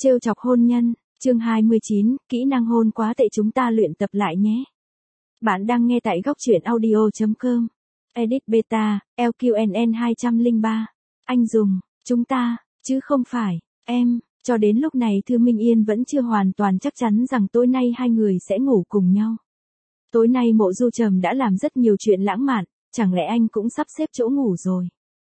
Trêu chọc hôn nhân, chương 29, kỹ năng hôn quá tệ chúng ta luyện tập lại nhé. Bạn đang nghe tại góc truyện audio.com. Edit Beta, LQNN 203. Anh dùng, chúng ta, chứ không phải, em. Cho đến lúc này Thư Minh Yên vẫn chưa hoàn toàn chắc chắn rằng tối nay hai người sẽ ngủ cùng nhau. Tối nay Mộ Du Trầm đã làm rất nhiều chuyện lãng mạn, chẳng lẽ anh cũng sắp xếp chỗ ngủ rồi.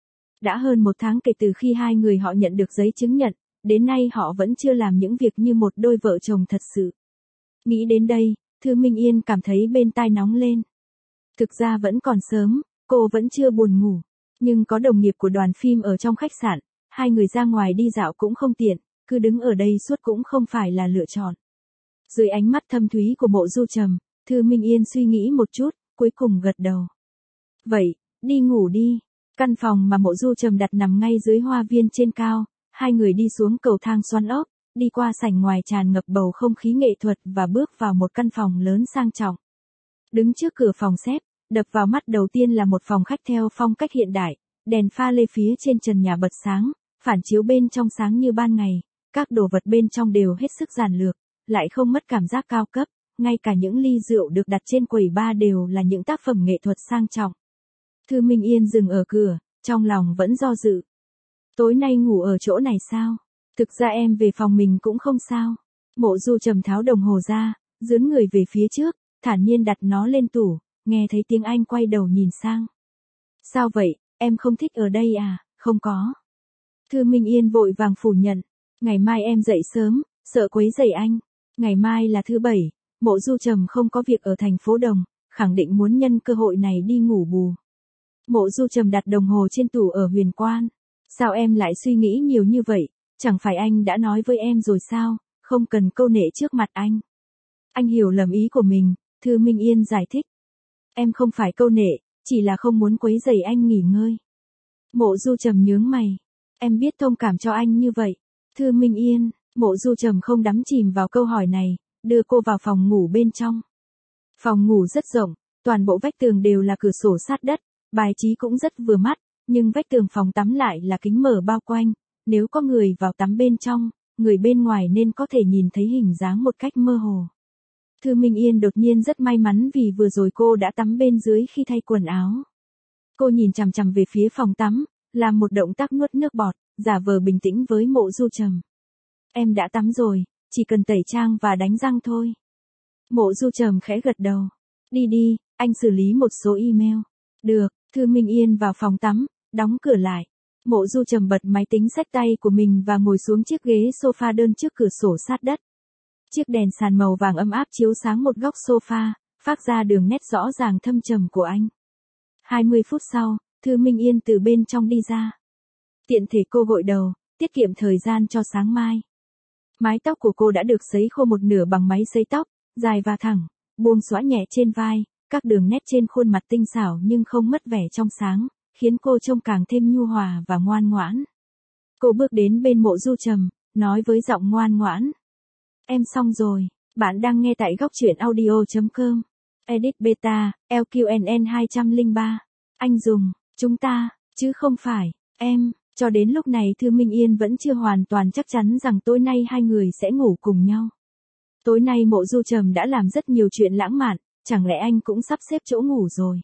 Đã hơn 1 tháng kể từ khi hai người họ nhận được giấy chứng nhận, đến nay họ vẫn chưa làm những việc như một đôi vợ chồng thật sự. Nghĩ đến đây, Thư Minh Yên cảm thấy bên tai nóng lên. Thực ra vẫn còn sớm, cô vẫn chưa buồn ngủ, nhưng có đồng nghiệp của đoàn phim ở trong khách sạn, hai người ra ngoài đi dạo cũng không tiện, cứ đứng ở đây suốt cũng không phải là lựa chọn. Dưới ánh mắt thâm thúy của Mộ Du Trầm, Thư Minh Yên suy nghĩ một chút, cuối cùng gật đầu. Vậy, đi ngủ đi. Căn phòng mà Mộ Du Trầm đặt nằm ngay dưới hoa viên trên cao, hai người đi xuống cầu thang xoắn ốc, đi qua sảnh ngoài tràn ngập bầu không khí nghệ thuật và bước vào một căn phòng lớn sang trọng. Đứng trước cửa phòng xếp, đập vào mắt đầu tiên là một phòng khách theo phong cách hiện đại, đèn pha lê phía trên trần nhà bật sáng, phản chiếu bên trong sáng như ban ngày, các đồ vật bên trong đều hết sức giản lược, lại không mất cảm giác cao cấp, ngay cả những ly rượu được đặt trên quầy bar đều là những tác phẩm nghệ thuật sang trọng. Thư Minh Yên dừng ở cửa, trong lòng vẫn do dự. Tối nay ngủ ở chỗ này sao? Thực ra em về phòng mình cũng không sao. Mộ Du Trầm tháo đồng hồ ra, dướn người về phía trước, thản nhiên đặt nó lên tủ, nghe thấy tiếng Anh quay đầu nhìn sang. Sao vậy, em không thích ở đây à? Không có. Thư Minh Yên vội vàng phủ nhận. Ngày mai em dậy sớm, sợ quấy rầy anh. Ngày mai là thứ Bảy, Mộ Du Trầm không có việc ở thành phố Đồng, khẳng định muốn nhân cơ hội này đi ngủ bù. Mộ Du Trầm đặt đồng hồ trên tủ ở Huyền Quan. Sao em lại suy nghĩ nhiều như vậy? Chẳng phải anh đã nói với em rồi sao, không cần câu nệ trước mặt anh. Anh hiểu lầm ý của mình, Thư Minh Yên giải thích. Em không phải câu nệ, chỉ là không muốn quấy rầy anh nghỉ ngơi. Mộ Du Trầm nhướng mày. Em biết thông cảm cho anh như vậy. Thư Minh Yên, Mộ Du Trầm không đắm chìm vào câu hỏi này, đưa cô vào phòng ngủ bên trong. Phòng ngủ rất rộng, toàn bộ vách tường đều là cửa sổ sát đất, bài trí cũng rất vừa mắt, nhưng vách tường phòng tắm lại là kính mở bao quanh, nếu có người vào tắm bên trong, người bên ngoài nên có thể nhìn thấy hình dáng một cách mơ hồ. Thư Minh Yên đột nhiên rất may mắn vì vừa rồi cô đã tắm bên dưới khi thay quần áo. Cô nhìn chằm chằm về phía phòng tắm, làm một động tác nuốt nước bọt, giả vờ bình tĩnh với Mộ Du Trầm. Em đã tắm rồi, chỉ cần tẩy trang và đánh răng thôi. Mộ Du Trầm khẽ gật đầu. Đi đi, anh xử lý một số email. Được, Thư Minh Yên vào phòng tắm, đóng cửa lại. Mộ Du Trầm bật máy tính xách tay của mình và ngồi xuống chiếc ghế sofa đơn trước cửa sổ sát đất. Chiếc đèn sàn màu vàng ấm áp chiếu sáng một góc sofa, phát ra đường nét rõ ràng thâm trầm của anh. 20 phút sau, Thư Minh Yên từ bên trong đi ra. Tiện thể cô gội đầu, tiết kiệm thời gian cho sáng mai. Mái tóc của cô đã được sấy khô một nửa bằng máy sấy tóc, dài và thẳng, buông xõa nhẹ trên vai, các đường nét trên khuôn mặt tinh xảo nhưng không mất vẻ trong sáng, khiến cô trông càng thêm nhu hòa và ngoan ngoãn. Cô bước đến bên Mộ Du Trầm, nói với giọng ngoan ngoãn. Em xong rồi, bạn đang nghe tại góc truyện audio.com. Edit Beta, LQNN 203. Anh dùng, chúng ta, chứ không phải, em. Cho đến lúc này Thư Minh Yên vẫn chưa hoàn toàn chắc chắn rằng tối nay hai người sẽ ngủ cùng nhau. Tối nay Mộ Du Trầm đã làm rất nhiều chuyện lãng mạn, chẳng lẽ anh cũng sắp xếp chỗ ngủ rồi.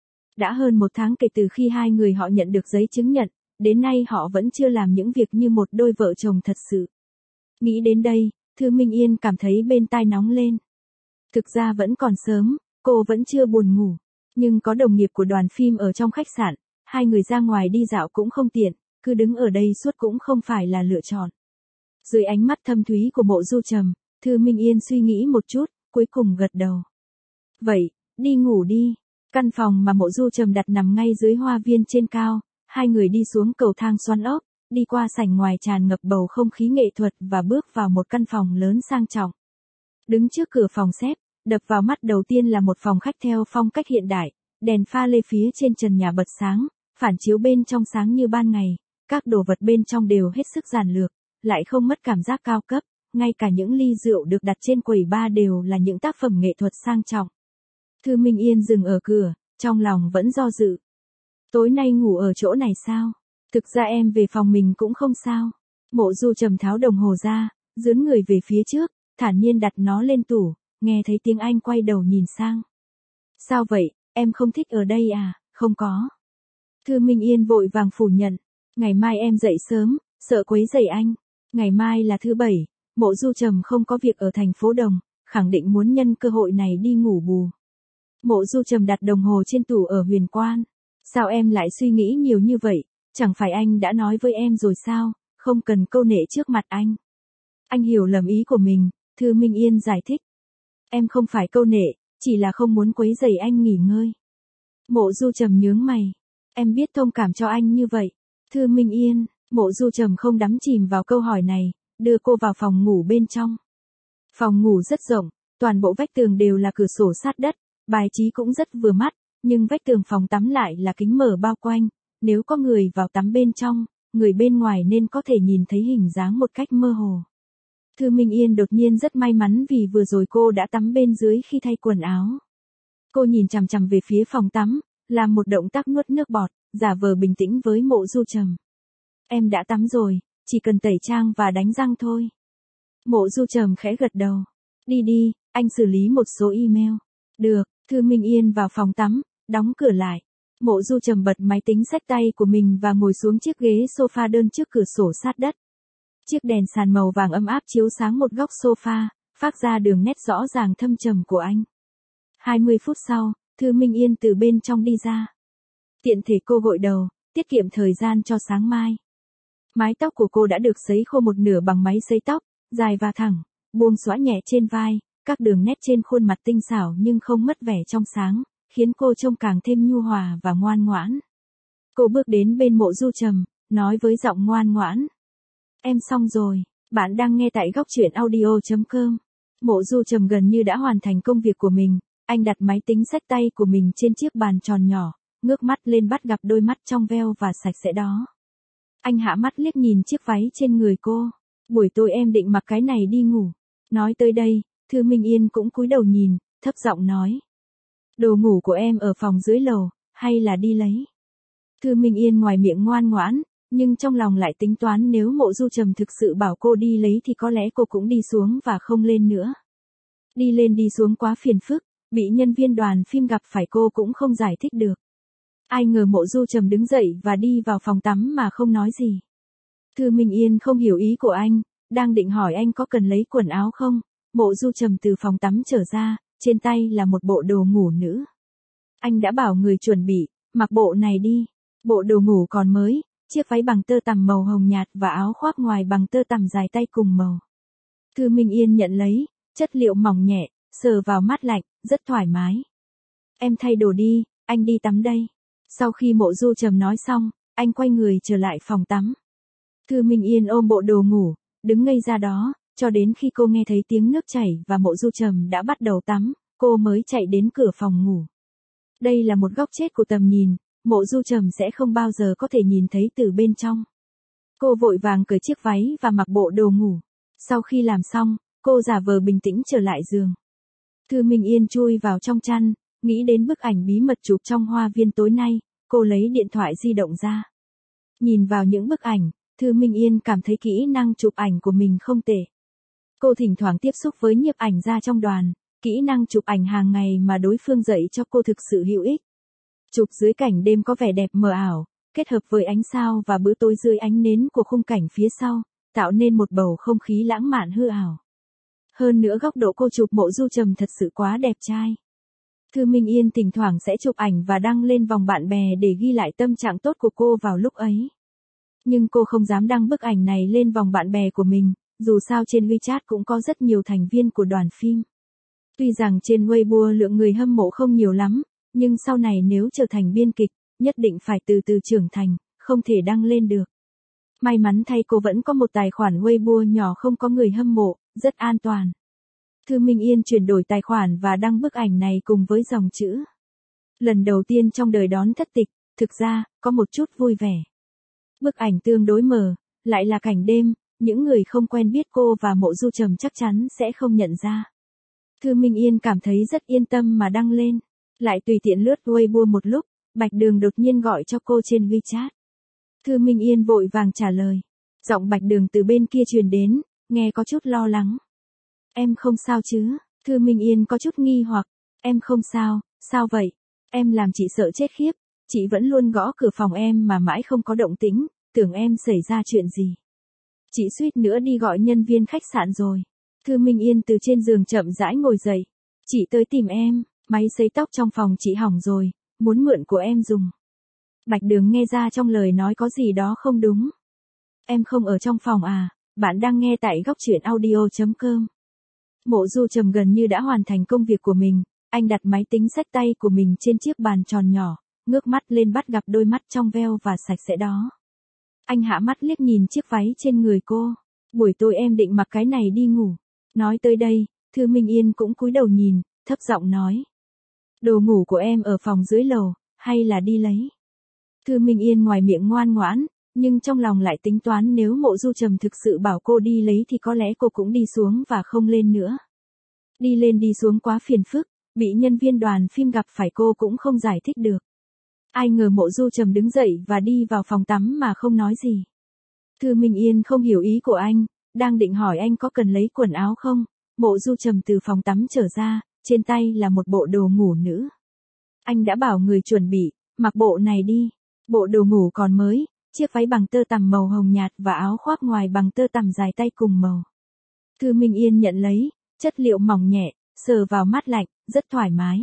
Đã hơn 1 tháng kể từ khi hai người họ nhận được giấy chứng nhận, đến nay họ vẫn chưa làm những việc như một đôi vợ chồng thật sự. Nghĩ đến đây, Thư Minh Yên cảm thấy bên tai nóng lên. Thực ra vẫn còn sớm, cô vẫn chưa buồn ngủ, nhưng có đồng nghiệp của đoàn phim ở trong khách sạn, hai người ra ngoài đi dạo cũng không tiện, cứ đứng ở đây suốt cũng không phải là lựa chọn. Dưới ánh mắt thâm thúy của Mộ Du Trầm, Thư Minh Yên suy nghĩ một chút, cuối cùng gật đầu. Vậy, đi ngủ đi. Căn phòng mà Mộ Du Trầm đặt nằm ngay dưới hoa viên trên cao, hai người đi xuống cầu thang xoắn ốc, đi qua sảnh ngoài tràn ngập bầu không khí nghệ thuật và bước vào một căn phòng lớn sang trọng. Đứng trước cửa phòng xếp, đập vào mắt đầu tiên là một phòng khách theo phong cách hiện đại, đèn pha lê phía trên trần nhà bật sáng, phản chiếu bên trong sáng như ban ngày, các đồ vật bên trong đều hết sức giản lược, lại không mất cảm giác cao cấp, ngay cả những ly rượu được đặt trên quầy bar đều là những tác phẩm nghệ thuật sang trọng. Thư Minh Yên dừng ở cửa, trong lòng vẫn do dự. Tối nay ngủ ở chỗ này sao? Thực ra em về phòng mình cũng không sao. Mộ Du Trầm tháo đồng hồ ra, dướn người về phía trước, thản nhiên đặt nó lên tủ, nghe thấy tiếng anh quay đầu nhìn sang. Sao vậy, em không thích ở đây à? Không có. Thư Minh Yên vội vàng phủ nhận, ngày mai em dậy sớm, sợ quấy rầy anh. Ngày mai là thứ bảy, Mộ Du Trầm không có việc ở thành phố Đồng, khẳng định muốn nhân cơ hội này đi ngủ bù. Mộ Du Trầm đặt đồng hồ trên tủ ở Huyền Quan. Sao em lại suy nghĩ nhiều như vậy, chẳng phải anh đã nói với em rồi sao, không cần câu nệ trước mặt anh. Anh hiểu lầm ý của mình, Thư Minh Yên giải thích. Em không phải câu nệ, chỉ là không muốn quấy rầy anh nghỉ ngơi. Mộ Du Trầm nhướng mày. Em biết thông cảm cho anh như vậy. Thư Minh Yên, Mộ Du Trầm không đắm chìm vào câu hỏi này, đưa cô vào phòng ngủ bên trong. Phòng ngủ rất rộng, toàn bộ vách tường đều là cửa sổ sát đất, bài trí cũng rất vừa mắt, nhưng vách tường phòng tắm lại là kính mở bao quanh, nếu có người vào tắm bên trong, người bên ngoài nên có thể nhìn thấy hình dáng một cách mơ hồ. Thư Minh Yên đột nhiên rất may mắn vì vừa rồi cô đã tắm bên dưới khi thay quần áo. Cô nhìn chằm chằm về phía phòng tắm, làm một động tác nuốt nước bọt, giả vờ bình tĩnh với Mộ Du Trầm. Em đã tắm rồi, chỉ cần tẩy trang và đánh răng thôi. Mộ Du Trầm khẽ gật đầu. Đi đi, anh xử lý một số email. Được, Thư Minh Yên vào phòng tắm, đóng cửa lại. Mộ Du Trầm bật máy tính xách tay của mình và ngồi xuống chiếc ghế sofa đơn trước cửa sổ sát đất. Chiếc đèn sàn màu vàng ấm áp chiếu sáng một góc sofa, phát ra đường nét rõ ràng thâm trầm của anh. 20 phút sau, Thư Minh Yên từ bên trong đi ra. Tiện thể cô gội đầu, tiết kiệm thời gian cho sáng mai. Mái tóc của cô đã được sấy khô một nửa bằng máy sấy tóc, dài và thẳng, buông xõa nhẹ trên vai, các đường nét trên khuôn mặt tinh xảo nhưng không mất vẻ trong sáng, khiến cô trông càng thêm nhu hòa và ngoan ngoãn. Cô bước đến bên Mộ Du Trầm, nói với giọng ngoan ngoãn. Em xong rồi, bạn đang nghe tại góc truyện audio.com. Mộ Du Trầm gần như đã hoàn thành công việc của mình, anh đặt máy tính xách tay của mình trên chiếc bàn tròn nhỏ, ngước mắt lên bắt gặp đôi mắt trong veo và sạch sẽ đó. Anh hạ mắt liếc nhìn chiếc váy trên người cô. Buổi tối em định mặc cái này đi ngủ. Nói tới đây, Thư Minh Yên cũng cúi đầu nhìn, thấp giọng nói. Đồ ngủ của em ở phòng dưới lầu, hay là đi lấy? Thư Minh Yên ngoài miệng ngoan ngoãn, nhưng trong lòng lại tính toán nếu Mộ Du Trầm thực sự bảo cô đi lấy thì có lẽ cô cũng đi xuống và không lên nữa. Đi lên đi xuống quá phiền phức, bị nhân viên đoàn phim gặp phải cô cũng không giải thích được. Ai ngờ Mộ Du Trầm đứng dậy và đi vào phòng tắm mà không nói gì. Thư Minh Yên không hiểu ý của anh, đang định hỏi anh có cần lấy quần áo không. Mộ Du Trầm từ phòng tắm trở ra, trên tay là một bộ đồ ngủ nữ. Anh đã bảo người chuẩn bị, mặc bộ này đi. Bộ đồ ngủ còn mới, chiếc váy bằng tơ tằm màu hồng nhạt và áo khoác ngoài bằng tơ tằm dài tay cùng màu. Thư Minh Yên nhận lấy, chất liệu mỏng nhẹ, sờ vào mát lạnh, rất thoải mái. Em thay đồ đi, anh đi tắm đây. Sau khi Mộ Du Trầm nói xong, anh quay người trở lại phòng tắm. Thư Minh Yên ôm bộ đồ ngủ, đứng ngây ra đó, cho đến khi cô nghe thấy tiếng nước chảy và Mộ Du Trầm đã bắt đầu tắm, cô mới chạy đến cửa phòng ngủ. Đây là một góc chết của tầm nhìn, Mộ Du Trầm sẽ không bao giờ có thể nhìn thấy từ bên trong. Cô vội vàng cởi chiếc váy và mặc bộ đồ ngủ. Sau khi làm xong, cô giả vờ bình tĩnh trở lại giường. Thư Minh Yên chui vào trong chăn, nghĩ đến bức ảnh bí mật chụp trong hoa viên tối nay, cô lấy điện thoại di động ra. Nhìn vào những bức ảnh, Thư Minh Yên cảm thấy kỹ năng chụp ảnh của mình không tệ. Cô thỉnh thoảng tiếp xúc với nhiếp ảnh gia trong đoàn, kỹ năng chụp ảnh hàng ngày mà đối phương dạy cho cô thực sự hữu ích. Chụp dưới cảnh đêm có vẻ đẹp mờ ảo, kết hợp với ánh sao và bữa tối dưới ánh nến của khung cảnh phía sau, tạo nên một bầu không khí lãng mạn hư ảo. Hơn nữa góc độ cô chụp Mộ Du Trầm thật sự quá đẹp trai. Thư Minh Yên thỉnh thoảng sẽ chụp ảnh và đăng lên vòng bạn bè để ghi lại tâm trạng tốt của cô vào lúc ấy. Nhưng cô không dám đăng bức ảnh này lên vòng bạn bè của mình, dù sao trên WeChat cũng có rất nhiều thành viên của đoàn phim. Tuy rằng trên Weibo lượng người hâm mộ không nhiều lắm, nhưng sau này nếu trở thành biên kịch, nhất định phải từ từ trưởng thành, không thể đăng lên được. May mắn thay cô vẫn có một tài khoản Weibo nhỏ không có người hâm mộ, rất an toàn. Thư Minh Yên chuyển đổi tài khoản và đăng bức ảnh này cùng với dòng chữ. Lần đầu tiên trong đời đón thất tịch, thực ra, có một chút vui vẻ. Bức ảnh tương đối mờ, lại là cảnh đêm, những người không quen biết cô và Mộ Du Trầm chắc chắn sẽ không nhận ra. Thư Minh Yên cảm thấy rất yên tâm mà đăng lên. Lại tùy tiện lướt Weibo một lúc, Bạch Đường đột nhiên gọi cho cô trên WeChat. Thư Minh Yên vội vàng trả lời. Giọng Bạch Đường từ bên kia truyền đến, nghe có chút lo lắng. Em không sao chứ? Thư Minh Yên có chút nghi hoặc. Em không sao, sao vậy? Em làm chị sợ chết khiếp. Chị vẫn luôn gõ cửa phòng em mà mãi không có động tĩnh, tưởng em xảy ra chuyện gì. Chị suýt nữa đi gọi nhân viên khách sạn rồi. Thư Minh Yên từ trên giường chậm rãi ngồi dậy. Chị tới tìm em, máy sấy tóc trong phòng chị hỏng rồi, muốn mượn của em dùng. Bạch Đường nghe ra trong lời nói có gì đó không đúng. Em không ở trong phòng à, bạn đang nghe tại góc truyện audio.com. Mộ Du Trầm gần như đã hoàn thành công việc của mình, anh đặt máy tính xách tay của mình trên chiếc bàn tròn nhỏ, ngước mắt lên bắt gặp đôi mắt trong veo và sạch sẽ đó. Anh hạ mắt liếc nhìn chiếc váy trên người cô. Buổi tối em định mặc cái này đi ngủ. Nói tới đây, Thư Minh Yên cũng cúi đầu nhìn, thấp giọng nói. Đồ ngủ của em ở phòng dưới lầu, hay là đi lấy? Thư Minh Yên ngoài miệng ngoan ngoãn, nhưng trong lòng lại tính toán nếu Mộ Du Trầm thực sự bảo cô đi lấy thì có lẽ cô cũng đi xuống và không lên nữa. Đi lên đi xuống quá phiền phức, bị nhân viên đoàn phim gặp phải cô cũng không giải thích được. Ai ngờ Mộ Du Trầm đứng dậy và đi vào phòng tắm mà không nói gì. Thư Minh Yên không hiểu ý của anh, đang định hỏi anh có cần lấy quần áo không. Mộ Du Trầm từ phòng tắm trở ra, trên tay là một bộ đồ ngủ nữ. Anh đã bảo người chuẩn bị, mặc bộ này đi. Bộ đồ ngủ còn mới, chiếc váy bằng tơ tằm màu hồng nhạt và áo khoác ngoài bằng tơ tằm dài tay cùng màu. Thư Minh Yên nhận lấy, chất liệu mỏng nhẹ, sờ vào mát lạnh, rất thoải mái.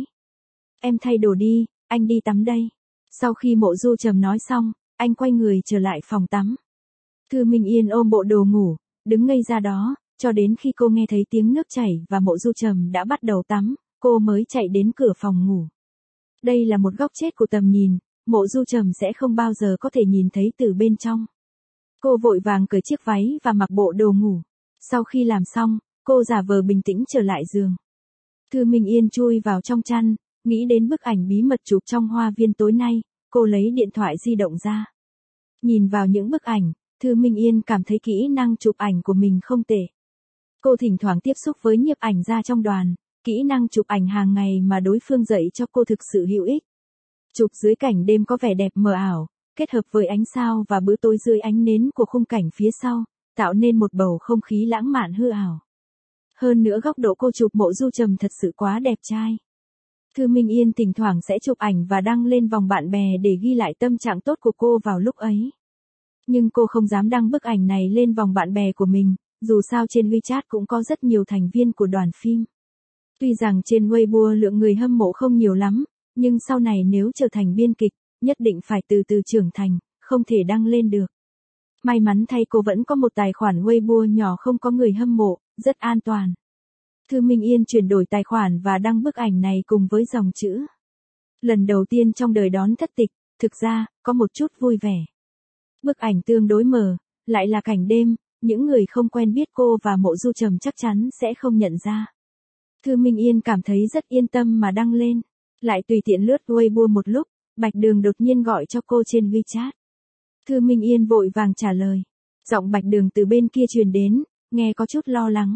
Em thay đồ đi, anh đi tắm đây. Sau khi Mộ Du Trầm nói xong, anh quay người trở lại phòng tắm. Thư Minh Yên ôm bộ đồ ngủ, đứng ngây ra đó, cho đến khi cô nghe thấy tiếng nước chảy và Mộ Du Trầm đã bắt đầu tắm, cô mới chạy đến cửa phòng ngủ. Đây là một góc chết của tầm nhìn, Mộ Du Trầm sẽ không bao giờ có thể nhìn thấy từ bên trong. Cô vội vàng cởi chiếc váy và mặc bộ đồ ngủ. Sau khi làm xong, cô giả vờ bình tĩnh trở lại giường. Thư Minh Yên chui vào trong chăn, nghĩ đến bức ảnh bí mật chụp trong hoa viên tối nay, cô lấy điện thoại di động ra. Nhìn vào những bức ảnh, Thư Minh Yên cảm thấy kỹ năng chụp ảnh của mình không tệ. Cô thỉnh thoảng tiếp xúc với nhiếp ảnh gia trong đoàn, kỹ năng chụp ảnh hàng ngày mà đối phương dạy cho cô thực sự hữu ích. Chụp dưới cảnh đêm có vẻ đẹp mờ ảo, kết hợp với ánh sao và bữa tối dưới ánh nến của khung cảnh phía sau, tạo nên một bầu không khí lãng mạn hư ảo. Hơn nữa góc độ cô chụp Mộ Du Trầm thật sự quá đẹp trai. Thư Minh Yên thỉnh thoảng sẽ chụp ảnh và đăng lên vòng bạn bè để ghi lại tâm trạng tốt của cô vào lúc ấy. Nhưng cô không dám đăng bức ảnh này lên vòng bạn bè của mình, dù sao trên WeChat cũng có rất nhiều thành viên của đoàn phim. Tuy rằng trên Weibo lượng người hâm mộ không nhiều lắm, nhưng sau này nếu trở thành biên kịch, nhất định phải từ từ trưởng thành, không thể đăng lên được. May mắn thay cô vẫn có một tài khoản Weibo nhỏ không có người hâm mộ, rất an toàn. Thư Minh Yên chuyển đổi tài khoản và đăng bức ảnh này cùng với dòng chữ. Lần đầu tiên trong đời đón thất tịch, thực ra, có một chút vui vẻ. Bức ảnh tương đối mờ, lại là cảnh đêm, những người không quen biết cô và Mộ Du Trầm chắc chắn sẽ không nhận ra. Thư Minh Yên cảm thấy rất yên tâm mà đăng lên. Lại tùy tiện lướt Weibo một lúc, Bạch Đường đột nhiên gọi cho cô trên WeChat. Thư Minh Yên vội vàng trả lời. Giọng Bạch Đường từ bên kia truyền đến, nghe có chút lo lắng.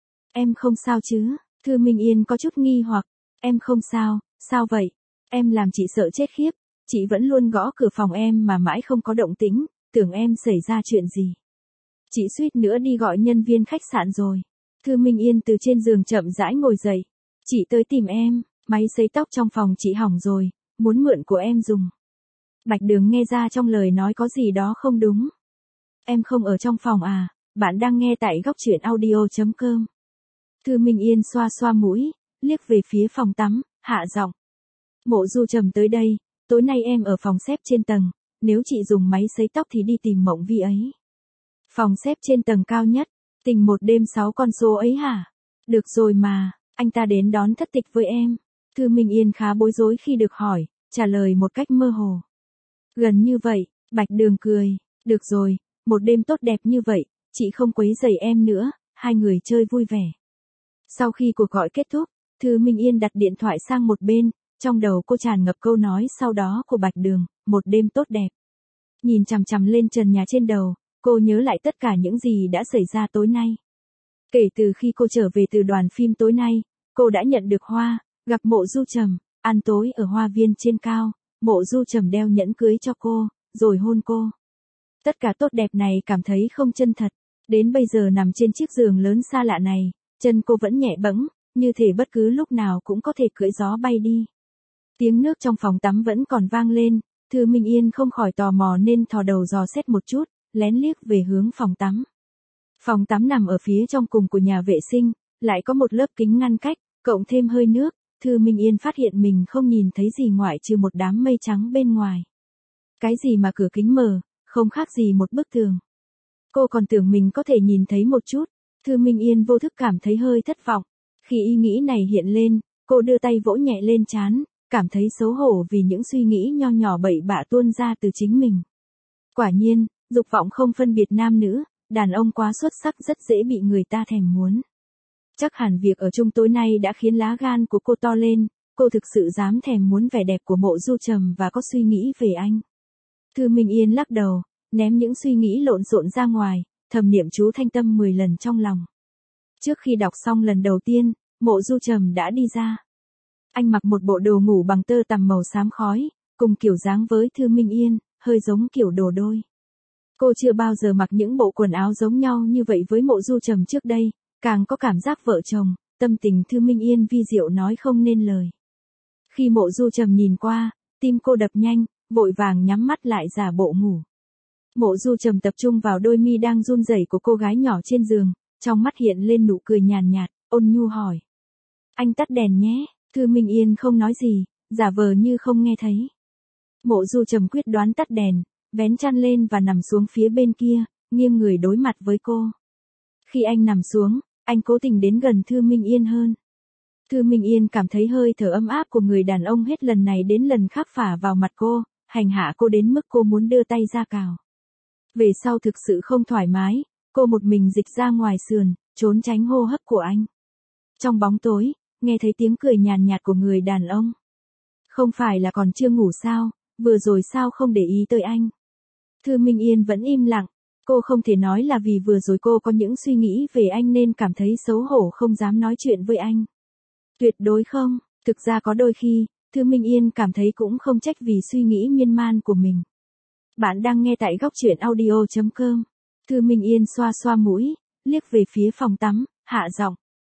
Em không sao chứ? Thư Minh Yên có chút nghi hoặc. Em không sao, sao vậy? Em làm chị sợ chết khiếp. Chị vẫn luôn gõ cửa phòng em mà mãi không có động tĩnh, tưởng em xảy ra chuyện gì. Chị suýt nữa đi gọi nhân viên khách sạn rồi. Thư Minh Yên từ trên giường chậm rãi ngồi dậy. Chị tới tìm em, máy sấy tóc trong phòng chị hỏng rồi, muốn mượn của em dùng. Bạch Đường nghe ra trong lời nói có gì đó không đúng. Em không ở trong phòng à, bạn đang nghe tại góc truyện audio.com. Thư Minh Yên xoa xoa mũi, liếc về phía phòng tắm, hạ giọng. Mộ Du Trầm tới đây, tối nay em ở phòng xếp trên tầng, nếu chị dùng máy sấy tóc thì đi tìm Mộng Vi ấy. Phòng xếp trên tầng cao nhất, tình một đêm 6 con số ấy hả? Được rồi mà, anh ta đến đón thất tịch với em. Thư Minh Yên khá bối rối khi được hỏi, trả lời một cách mơ hồ. Gần như vậy, Bạch Đường cười, được rồi, một đêm tốt đẹp như vậy, chị không quấy rầy em nữa, hai người chơi vui vẻ. Sau khi cuộc gọi kết thúc, Thư Minh Yên đặt điện thoại sang một bên, trong đầu cô tràn ngập câu nói sau đó của Bạch Đường, một đêm tốt đẹp. Nhìn chằm chằm lên trần nhà trên đầu, cô nhớ lại tất cả những gì đã xảy ra tối nay. Kể từ khi cô trở về từ đoàn phim tối nay, cô đã nhận được hoa, gặp Mộ Du Trầm, ăn tối ở hoa viên trên cao, Mộ Du Trầm đeo nhẫn cưới cho cô, rồi hôn cô. Tất cả tốt đẹp này cảm thấy không chân thật. Đến bây giờ nằm trên chiếc giường lớn xa lạ này, chân cô vẫn nhẹ bẫng, như thể bất cứ lúc nào cũng có thể cưỡi gió bay đi. Tiếng nước trong phòng tắm vẫn còn vang lên, Thư Minh Yên không khỏi tò mò nên thò đầu dò xét một chút, lén liếc về hướng phòng tắm. Phòng tắm nằm ở phía trong cùng của nhà vệ sinh, lại có một lớp kính ngăn cách, cộng thêm hơi nước, Thư Minh Yên phát hiện mình không nhìn thấy gì ngoại trừ một đám mây trắng bên ngoài. Cái gì mà cửa kính mờ, không khác gì một bức tường. Cô còn tưởng mình có thể nhìn thấy một chút, Thư Minh Yên vô thức cảm thấy hơi thất vọng. Khi ý nghĩ này hiện lên, cô đưa tay vỗ nhẹ lên trán, cảm thấy xấu hổ vì những suy nghĩ nho nhỏ bậy bạ tuôn ra từ chính mình. Quả nhiên, dục vọng không phân biệt nam nữ, đàn ông quá xuất sắc rất dễ bị người ta thèm muốn. Chắc hẳn việc ở chung tối nay đã khiến lá gan của cô to lên, cô thực sự dám thèm muốn vẻ đẹp của Mộ Du Trầm và có suy nghĩ về anh. Thư Minh Yên lắc đầu, ném những suy nghĩ lộn xộn ra ngoài, thầm niệm chú thanh tâm 10 lần trong lòng. Trước khi đọc xong lần đầu tiên, Mộ Du Trầm đã đi ra. Anh mặc một bộ đồ ngủ bằng tơ tằm màu xám khói, cùng kiểu dáng với Thư Minh Yên, hơi giống kiểu đồ đôi. Cô chưa bao giờ mặc những bộ quần áo giống nhau như vậy với Mộ Du Trầm trước đây, càng có cảm giác vợ chồng, tâm tình Thư Minh Yên vi diệu nói không nên lời. Khi Mộ Du Trầm nhìn qua, tim cô đập nhanh, vội vàng nhắm mắt lại giả bộ ngủ. Mộ Du Trầm tập trung vào đôi mi đang run rẩy của cô gái nhỏ trên giường, trong mắt hiện lên nụ cười nhàn nhạt, ôn nhu hỏi. Anh tắt đèn nhé, Thư Minh Yên không nói gì, giả vờ như không nghe thấy. Mộ Du Trầm quyết đoán tắt đèn, vén chăn lên và nằm xuống phía bên kia, nghiêng người đối mặt với cô. Khi anh nằm xuống, anh cố tình đến gần Thư Minh Yên hơn. Thư Minh Yên cảm thấy hơi thở ấm áp của người đàn ông hết lần này đến lần khác phả vào mặt cô, hành hạ cô đến mức cô muốn đưa tay ra cào. Về sau thực sự không thoải mái, cô một mình dịch ra ngoài sườn, trốn tránh hô hấp của anh. Trong bóng tối, nghe thấy tiếng cười nhàn nhạt của người đàn ông. Không phải là còn chưa ngủ sao, vừa rồi sao không để ý tới anh. Thư Minh Yên vẫn im lặng, cô không thể nói là vì vừa rồi cô có những suy nghĩ về anh nên cảm thấy xấu hổ không dám nói chuyện với anh. Tuyệt đối không, thực ra có đôi khi, Thư Minh Yên cảm thấy cũng không trách vì suy nghĩ miên man của mình. Bạn đang nghe tại góc truyện audio.com. Thư Minh Yên xoa xoa mũi, liếc về phía phòng tắm, hạ giọng.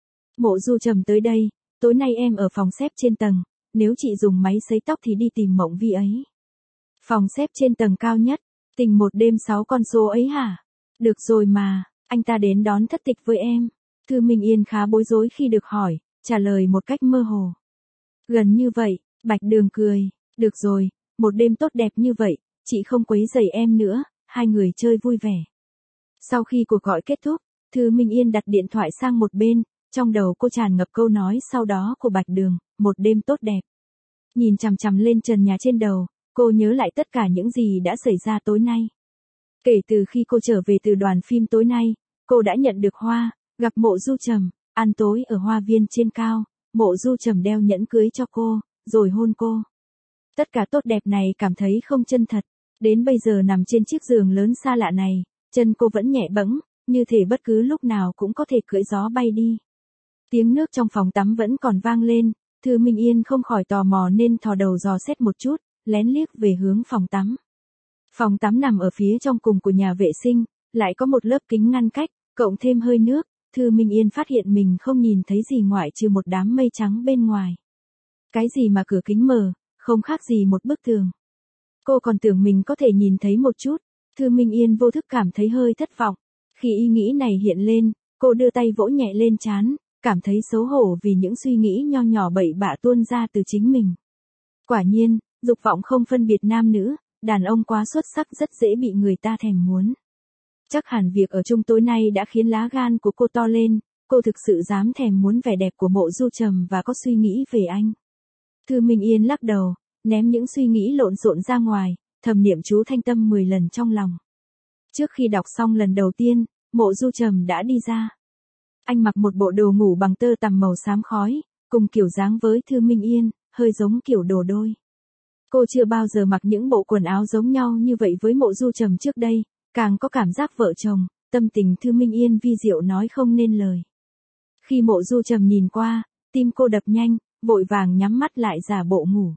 Mộ Du Trầm tới đây, tối nay em ở phòng xếp trên tầng, nếu chị dùng máy sấy tóc thì đi tìm Mộng Vi ấy. Phòng xếp trên tầng cao nhất, tình một đêm 6 con số ấy hả? Được rồi mà, anh ta đến đón thất tịch với em. Thư Minh Yên khá bối rối khi được hỏi, trả lời một cách mơ hồ. Gần như vậy, Bạch Đường cười, được rồi, một đêm tốt đẹp như vậy, chị không quấy rầy em nữa, hai người chơi vui vẻ. Sau khi cuộc gọi kết thúc, Thư Minh Yên đặt điện thoại sang một bên, trong đầu cô tràn ngập câu nói sau đó của Bạch Đường, một đêm tốt đẹp. Nhìn chằm chằm lên trần nhà trên đầu, cô nhớ lại tất cả những gì đã xảy ra tối nay. Kể từ khi cô trở về từ đoàn phim tối nay, cô đã nhận được hoa, gặp Mộ Du Trầm, ăn tối ở hoa viên trên cao, Mộ Du Trầm đeo nhẫn cưới cho cô, rồi hôn cô. Tất cả tốt đẹp này cảm thấy không chân thật, đến bây giờ nằm trên chiếc giường lớn xa lạ này, chân cô vẫn nhẹ bẫng, như thể bất cứ lúc nào cũng có thể cưỡi gió bay đi. Tiếng nước trong phòng tắm vẫn còn vang lên, Thư Minh Yên không khỏi tò mò nên thò đầu dò xét một chút, lén liếc về hướng phòng tắm. Phòng tắm nằm ở phía trong cùng của nhà vệ sinh, lại có một lớp kính ngăn cách, cộng thêm hơi nước, Thư Minh Yên phát hiện mình không nhìn thấy gì ngoại trừ một đám mây trắng bên ngoài. Cái gì mà cửa kính mờ, không khác gì một bức tường. Cô còn tưởng mình có thể nhìn thấy một chút, Thư Minh Yên vô thức cảm thấy hơi thất vọng. Khi ý nghĩ này hiện lên, cô đưa tay vỗ nhẹ lên trán, cảm thấy xấu hổ vì những suy nghĩ nho nhỏ bậy bạ tuôn ra từ chính mình. Quả nhiên, dục vọng không phân biệt nam nữ, đàn ông quá xuất sắc rất dễ bị người ta thèm muốn. Chắc hẳn việc ở chung tối nay đã khiến lá gan của cô to lên, cô thực sự dám thèm muốn vẻ đẹp của Mộ Du Trầm và có suy nghĩ về anh. Thư Minh Yên lắc đầu, ném những suy nghĩ lộn xộn ra ngoài, thầm niệm chú thanh tâm 10 lần trong lòng. Trước khi đọc xong lần đầu tiên, Mộ Du Trầm đã đi ra. Anh mặc một bộ đồ ngủ bằng tơ tằm màu xám khói, cùng kiểu dáng với Thư Minh Yên, hơi giống kiểu đồ đôi. Cô chưa bao giờ mặc những bộ quần áo giống nhau như vậy với Mộ Du Trầm trước đây, càng có cảm giác vợ chồng, tâm tình Thư Minh Yên vi diệu nói không nên lời. Khi Mộ Du Trầm nhìn qua, tim cô đập nhanh, vội vàng nhắm mắt lại giả bộ ngủ.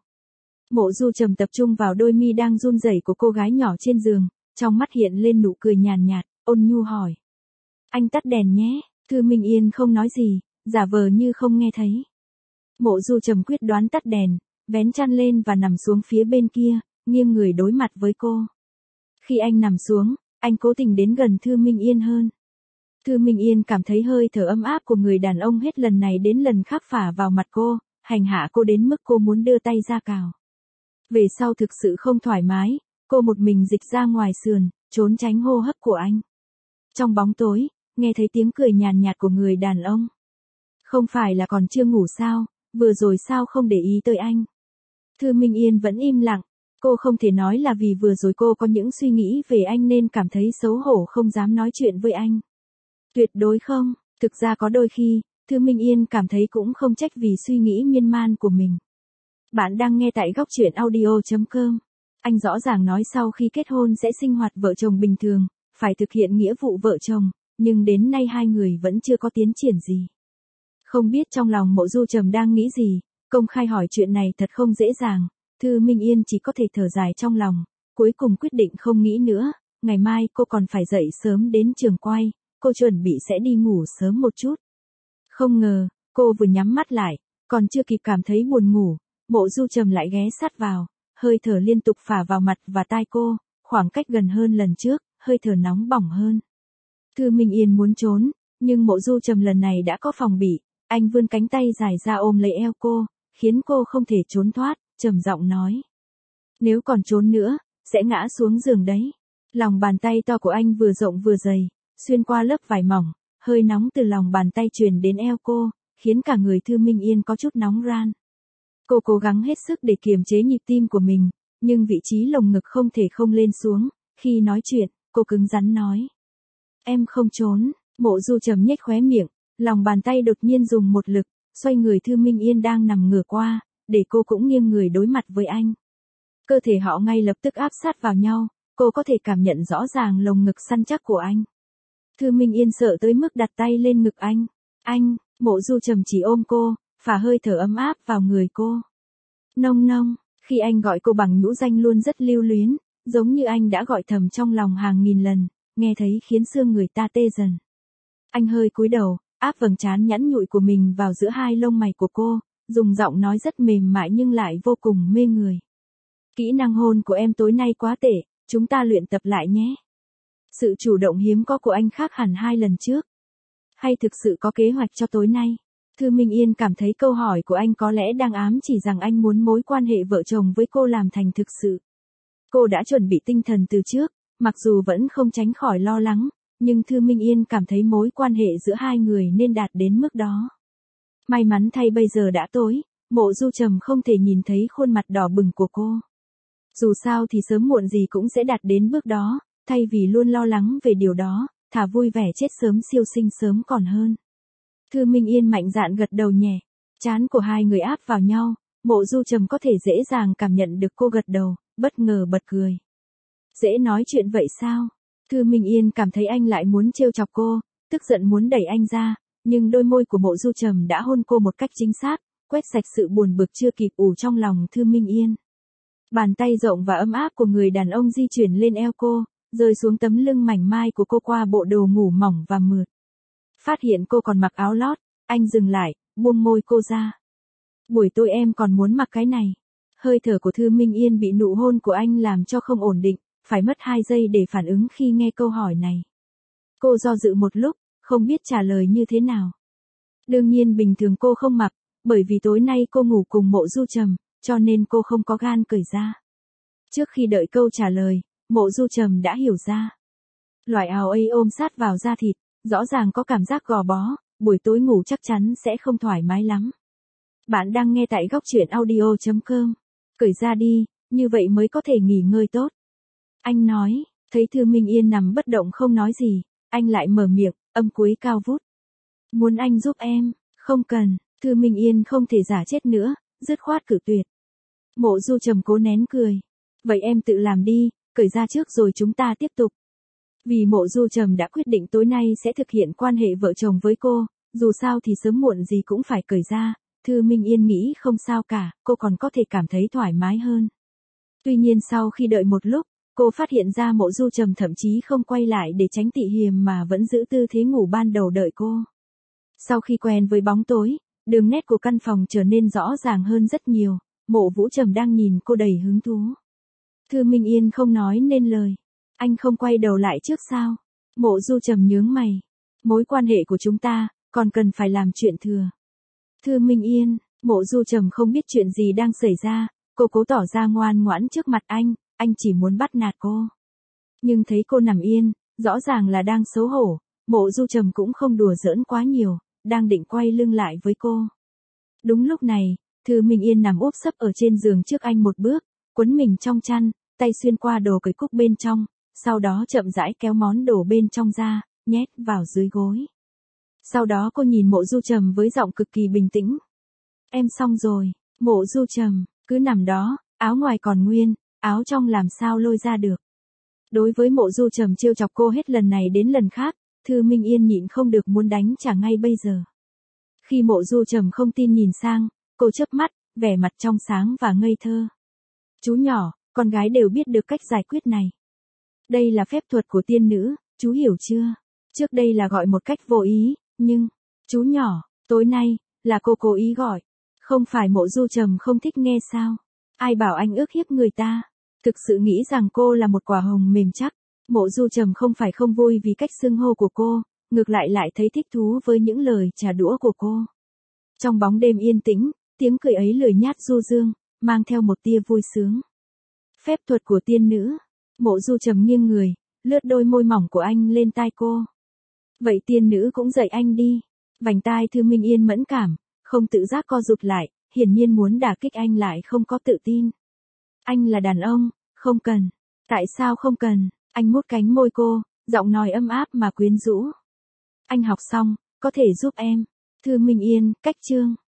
Mộ Du Trầm tập trung vào đôi mi đang run rẩy của cô gái nhỏ trên giường, trong mắt hiện lên nụ cười nhàn nhạt, ôn nhu hỏi. Anh tắt đèn nhé. Thư Minh Yên không nói gì, giả vờ như không nghe thấy. Mộ Du Trầm quyết đoán tắt đèn, vén chăn lên và nằm xuống phía bên kia, nghiêng người đối mặt với cô. Khi anh nằm xuống, anh cố tình đến gần Thư Minh Yên hơn. Thư Minh Yên cảm thấy hơi thở ấm áp của người đàn ông hết lần này đến lần khác phả vào mặt cô, hành hạ cô đến mức cô muốn đưa tay ra cào. Về sau thực sự không thoải mái, cô một mình dịch ra ngoài sườn, trốn tránh hô hấp của anh. Trong bóng tối, nghe thấy tiếng cười nhàn nhạt của người đàn ông. Không phải là còn chưa ngủ sao, vừa rồi sao không để ý tới anh. Thư Minh Yên vẫn im lặng, cô không thể nói là vì vừa rồi cô có những suy nghĩ về anh nên cảm thấy xấu hổ không dám nói chuyện với anh. Tuyệt đối không, thực ra có đôi khi, Thư Minh Yên cảm thấy cũng không trách vì suy nghĩ miên man của mình. Bạn đang nghe tại góc truyện audio.com. Anh rõ ràng nói sau khi kết hôn sẽ sinh hoạt vợ chồng bình thường, phải thực hiện nghĩa vụ vợ chồng, nhưng đến nay hai người vẫn chưa có tiến triển gì. Không biết trong lòng Mộ Du Trầm đang nghĩ gì, công khai hỏi chuyện này thật không dễ dàng, Thư Minh Yên chỉ có thể thở dài trong lòng, cuối cùng quyết định không nghĩ nữa, ngày mai cô còn phải dậy sớm đến trường quay, cô chuẩn bị sẽ đi ngủ sớm một chút. Không ngờ, cô vừa nhắm mắt lại, còn chưa kịp cảm thấy buồn ngủ, Mộ Du Trầm lại ghé sát vào, hơi thở liên tục phả vào mặt và tai cô, khoảng cách gần hơn lần trước, hơi thở nóng bỏng hơn. Thư Minh Yên muốn trốn, nhưng Mộ Du Trầm lần này đã có phòng bị, anh vươn cánh tay dài ra ôm lấy eo cô, khiến cô không thể trốn thoát, trầm giọng nói. Nếu còn trốn nữa, sẽ ngã xuống giường đấy. Lòng bàn tay to của anh vừa rộng vừa dày, xuyên qua lớp vải mỏng, hơi nóng từ lòng bàn tay truyền đến eo cô, khiến cả người Thư Minh Yên có chút nóng ran. Cô cố gắng hết sức để kiềm chế nhịp tim của mình, nhưng vị trí lồng ngực không thể không lên xuống, khi nói chuyện, cô cứng rắn nói. Em không trốn. Mộ Du Trầm nhếch khóe miệng, lòng bàn tay đột nhiên dùng một lực, xoay người Thư Minh Yên đang nằm ngửa qua, để cô cũng nghiêng người đối mặt với anh. Cơ thể họ ngay lập tức áp sát vào nhau, cô có thể cảm nhận rõ ràng lồng ngực săn chắc của anh. Thư Minh Yên sợ tới mức đặt tay lên ngực anh. Anh, Mộ Du Trầm chỉ ôm cô, phả hơi thở ấm áp vào người cô. Nông nông, khi anh gọi cô bằng nhũ danh luôn rất lưu luyến, giống như anh đã gọi thầm trong lòng hàng nghìn lần, nghe thấy khiến xương người ta tê dần. Anh hơi cúi đầu, áp vầng trán nhẵn nhụi của mình vào giữa hai lông mày của cô, dùng giọng nói rất mềm mại nhưng lại vô cùng mê người. Kỹ năng hôn của em tối nay quá tệ, chúng ta luyện tập lại nhé. Sự chủ động hiếm có của anh khác hẳn hai lần trước. Hay thực sự có kế hoạch cho tối nay? Thư Minh Yên cảm thấy câu hỏi của anh có lẽ đang ám chỉ rằng anh muốn mối quan hệ vợ chồng với cô làm thành thực sự. Cô đã chuẩn bị tinh thần từ trước, mặc dù vẫn không tránh khỏi lo lắng, nhưng Thư Minh Yên cảm thấy mối quan hệ giữa hai người nên đạt đến mức đó. May mắn thay bây giờ đã tối, Mộ Du Trầm không thể nhìn thấy khuôn mặt đỏ bừng của cô. Dù sao thì sớm muộn gì cũng sẽ đạt đến bước đó, thay vì luôn lo lắng về điều đó, thà vui vẻ chết sớm siêu sinh sớm còn hơn. Thư Minh Yên mạnh dạn gật đầu nhẹ, trán của hai người áp vào nhau, Mộ Du Trầm có thể dễ dàng cảm nhận được cô gật đầu, bất ngờ bật cười. Dễ nói chuyện vậy sao? Thư Minh Yên cảm thấy anh lại muốn trêu chọc cô, tức giận muốn đẩy anh ra, nhưng đôi môi của Mộ Du Trầm đã hôn cô một cách chính xác, quét sạch sự buồn bực chưa kịp ủ trong lòng Thư Minh Yên. Bàn tay rộng và ấm áp của người đàn ông di chuyển lên eo cô, rơi xuống tấm lưng mảnh mai của cô qua bộ đồ ngủ mỏng và mượt. Phát hiện cô còn mặc áo lót, anh dừng lại, buông môi cô ra. Buổi tối em còn muốn mặc cái này. Hơi thở của Thư Minh Yên bị nụ hôn của anh làm cho không ổn định, phải mất 2 giây để phản ứng khi nghe câu hỏi này. Cô do dự một lúc, không biết trả lời như thế nào. Đương nhiên bình thường cô không mặc, bởi vì tối nay cô ngủ cùng Mộ Du Trầm, cho nên cô không có gan cởi ra. Trước khi đợi câu trả lời, Mộ Du Trầm đã hiểu ra. Loại áo ấy ôm sát vào da thịt, rõ ràng có cảm giác gò bó, buổi tối ngủ chắc chắn sẽ không thoải mái lắm. Bạn đang nghe tại góc truyện audio.com. Cởi ra đi, như vậy mới có thể nghỉ ngơi tốt. Anh nói, thấy Thư Minh Yên nằm bất động không nói gì, anh lại mở miệng, âm cuối cao vút. Muốn anh giúp em, không cần, Thư Minh Yên không thể giả chết nữa, dứt khoát cự tuyệt. Mộ Du Trầm cố nén cười. Vậy em tự làm đi, cởi ra trước rồi chúng ta tiếp tục. Vì Mộ Du Trầm đã quyết định tối nay sẽ thực hiện quan hệ vợ chồng với cô, dù sao thì sớm muộn gì cũng phải cởi ra, Thư Minh Yên nghĩ không sao cả, cô còn có thể cảm thấy thoải mái hơn. Tuy nhiên sau khi đợi một lúc, cô phát hiện ra Mộ Du Trầm thậm chí không quay lại để tránh tị hiềm mà vẫn giữ tư thế ngủ ban đầu đợi cô. Sau khi quen với bóng tối, đường nét của căn phòng trở nên rõ ràng hơn rất nhiều, Mộ Vũ Trầm đang nhìn cô đầy hứng thú. Thư Minh Yên không nói nên lời. Anh không quay đầu lại trước sao? Mộ Du Trầm nhướng mày. Mối quan hệ của chúng ta, còn cần phải làm chuyện thừa. Thư Minh Yên, Mộ Du Trầm không biết chuyện gì đang xảy ra, cô cố tỏ ra ngoan ngoãn trước mặt anh chỉ muốn bắt nạt cô. Nhưng thấy cô nằm yên, rõ ràng là đang xấu hổ, Mộ Du Trầm cũng không đùa giỡn quá nhiều, đang định quay lưng lại với cô. Đúng lúc này, Thư Minh Yên nằm úp sấp ở trên giường trước anh một bước, quấn mình trong chăn, tay xuyên qua đồ cởi cúc bên trong, sau đó chậm rãi kéo món đồ bên trong ra, nhét vào dưới gối. Sau đó cô nhìn Mộ Du Trầm với giọng cực kỳ bình tĩnh. Em xong rồi. Mộ Du Trầm cứ nằm đó, áo ngoài còn nguyên, áo trong làm sao lôi ra được. Đối với Mộ Du Trầm trêu chọc cô hết lần này đến lần khác, Thư Minh Yên nhịn không được muốn đánh trả ngay bây giờ. Khi Mộ Du Trầm không tin nhìn sang, cô chớp mắt, vẻ mặt trong sáng và ngây thơ. Chú nhỏ, con gái đều biết được cách giải quyết này. Đây là phép thuật của tiên nữ, chú hiểu chưa? Trước đây là gọi một cách vô ý, nhưng, chú nhỏ, tối nay, là cô cố ý gọi. Không phải Mộ Du Trầm không thích nghe sao? Ai bảo anh ước hiếp người ta? Thực sự nghĩ rằng cô là một quả hồng mềm chắc. Mộ Du Trầm không phải không vui vì cách xưng hô của cô, ngược lại thấy thích thú với những lời trả đũa của cô. Trong bóng đêm yên tĩnh, tiếng cười ấy lười nhát du dương, mang theo một tia vui sướng. Phép thuật của tiên nữ. Mộ Du Trầm nghiêng người, lướt đôi môi mỏng của anh lên tai cô. Vậy tiên nữ cũng dạy anh đi. Vành tai Thư Minh Yên mẫn cảm, không tự giác co rụt lại, hiển nhiên muốn đả kích anh lại không có tự tin. Anh là đàn ông, không cần. Tại sao không cần? Anh mút cánh môi cô, giọng nói ấm áp mà quyến rũ. Anh học xong, có thể giúp em. Thư Minh Yên, cách chương.